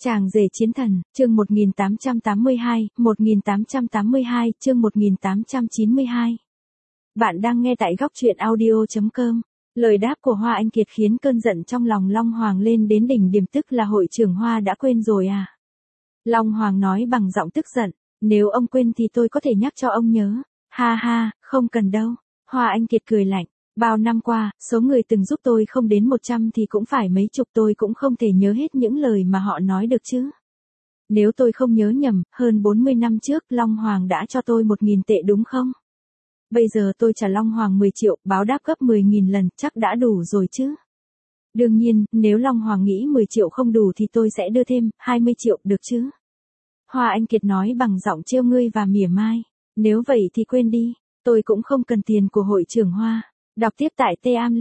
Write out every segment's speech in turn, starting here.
Chàng rể chiến thần, chương 1882, chương 1892. Bạn đang nghe tại góc truyện audio.com. Lời đáp của Hoa Anh Kiệt khiến cơn giận trong lòng Long Hoàng lên đến đỉnh điểm, tức là hội trưởng Hoa đã quên rồi à? Long Hoàng nói bằng giọng tức giận, nếu ông quên thì tôi có thể nhắc cho ông nhớ. Ha ha, không cần đâu. Hoa Anh Kiệt cười lạnh. Bao năm qua, số người từng giúp tôi không đến 100 thì cũng phải mấy chục, tôi cũng không thể nhớ hết những lời mà họ nói được chứ. Nếu tôi không nhớ nhầm, hơn 40 năm trước Long Hoàng đã cho tôi 1.000 tệ đúng không? Bây giờ tôi trả Long Hoàng 10 triệu, báo đáp gấp 10.000 lần, chắc đã đủ rồi chứ. Đương nhiên, nếu Long Hoàng nghĩ 10 triệu không đủ thì tôi sẽ đưa thêm 20 triệu, được chứ? Hoa Anh Kiệt nói bằng giọng trêu ngươi và mỉa mai. Nếu vậy thì quên đi, tôi cũng không cần tiền của hội trưởng Hoa. Đọc tiếp tại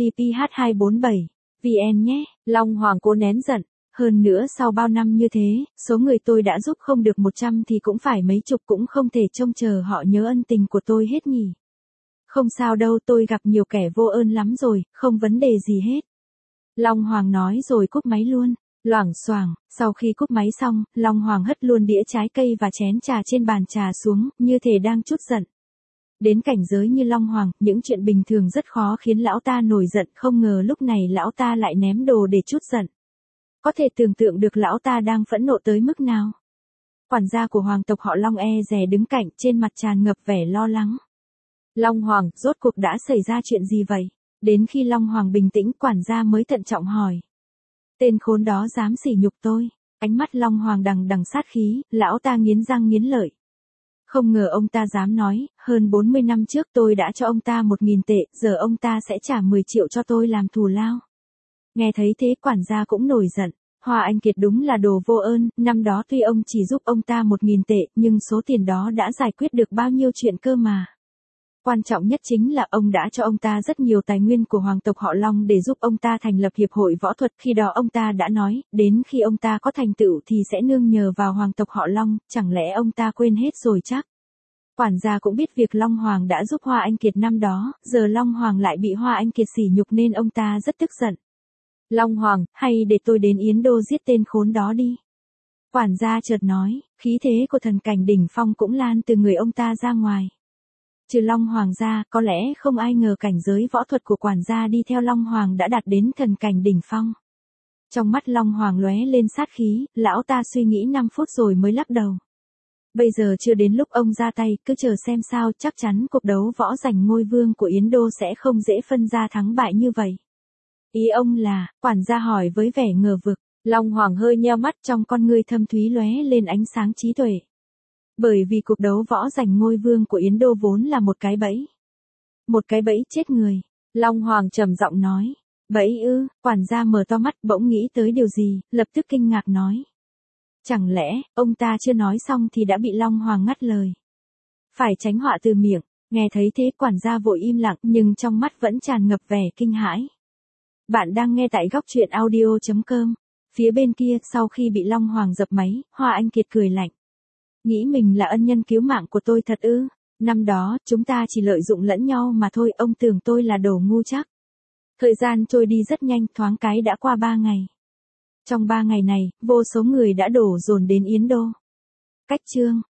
teamliph247.vn nhé. Long Hoàng cố nén giận. Hơn nữa sau bao năm như thế, số người tôi đã giúp không được 100 thì cũng phải mấy chục, cũng không thể trông chờ họ nhớ ân tình của tôi hết nhỉ. Không sao đâu, tôi gặp nhiều kẻ vô ơn lắm rồi, không vấn đề gì hết. Long Hoàng nói rồi cúp máy luôn. Loảng xoảng, sau khi cúp máy xong, Long Hoàng hất luôn đĩa trái cây và chén trà trên bàn trà xuống, như thể đang trút giận. Đến cảnh giới như Long Hoàng, những chuyện bình thường rất khó khiến lão ta nổi giận, không ngờ lúc này lão ta lại ném đồ để trút giận. Có thể tưởng tượng được lão ta đang phẫn nộ tới mức nào. Quản gia của hoàng tộc họ Long e dè đứng cạnh, trên mặt tràn ngập vẻ lo lắng. Long Hoàng, rốt cuộc đã xảy ra chuyện gì vậy? Đến khi Long Hoàng bình tĩnh, quản gia mới thận trọng hỏi. Tên khốn đó dám sỉ nhục tôi. Ánh mắt Long Hoàng đằng đằng sát khí, lão ta nghiến răng nghiến lợi. Không ngờ ông ta dám nói, hơn 40 năm trước tôi đã cho ông ta 1.000 tệ, giờ ông ta sẽ trả 10 triệu cho tôi làm thù lao. Nghe thấy thế quản gia cũng nổi giận. Hoa Anh Kiệt đúng là đồ vô ơn, năm đó tuy ông chỉ giúp ông ta 1.000 tệ, nhưng số tiền đó đã giải quyết được bao nhiêu chuyện cơ mà. Quan trọng nhất chính là ông đã cho ông ta rất nhiều tài nguyên của hoàng tộc họ Long để giúp ông ta thành lập hiệp hội võ thuật. Khi đó ông ta đã nói, đến khi ông ta có thành tựu thì sẽ nương nhờ vào hoàng tộc họ Long, chẳng lẽ ông ta quên hết rồi chắc? Quản gia cũng biết việc Long Hoàng đã giúp Hoa Anh Kiệt năm đó, giờ Long Hoàng lại bị Hoa Anh Kiệt sỉ nhục nên ông ta rất tức giận. Long Hoàng, hay để tôi đến Yến Đô giết tên khốn đó đi. Quản gia chợt nói, khí thế của thần cảnh đỉnh phong cũng lan từ người ông ta ra ngoài. Trừ Long Hoàng ra, có lẽ không ai ngờ cảnh giới võ thuật của quản gia đi theo Long Hoàng đã đạt đến thần cảnh đỉnh phong. Trong mắt Long Hoàng lóe lên sát khí, lão ta suy nghĩ 5 phút rồi mới lắc đầu. Bây giờ chưa đến lúc ông ra tay, cứ chờ xem sao, chắc chắn cuộc đấu võ giành ngôi vương của Yến Đô sẽ không dễ phân ra thắng bại như vậy. Ý ông là, quản gia hỏi với vẻ ngờ vực. Long Hoàng hơi nheo mắt, trong con ngươi thâm thúy lóe lên ánh sáng trí tuệ. Bởi vì cuộc đấu võ giành ngôi vương của Yến Đô vốn là một cái bẫy. Một cái bẫy chết người. Long Hoàng trầm giọng nói. Bẫy ư? Quản gia mở to mắt, bỗng nghĩ tới điều gì, lập tức kinh ngạc nói. Chẳng lẽ, ông ta chưa nói xong thì đã bị Long Hoàng ngắt lời. Phải tránh họa từ miệng. Nghe thấy thế quản gia vội im lặng, nhưng trong mắt vẫn tràn ngập vẻ kinh hãi. Bạn đang nghe tại góc truyện audio.com. Phía bên kia, sau khi bị Long Hoàng dập máy, Hoa Anh Kiệt cười lạnh. Nghĩ mình là ân nhân cứu mạng của tôi thật ư? Năm đó, chúng ta chỉ lợi dụng lẫn nhau mà thôi, ông tưởng tôi là đồ ngu chắc. Thời gian trôi đi rất nhanh, thoáng cái đã qua 3 ngày. Trong 3 ngày này, vô số người đã đổ dồn đến Yến Đô. Cách chương.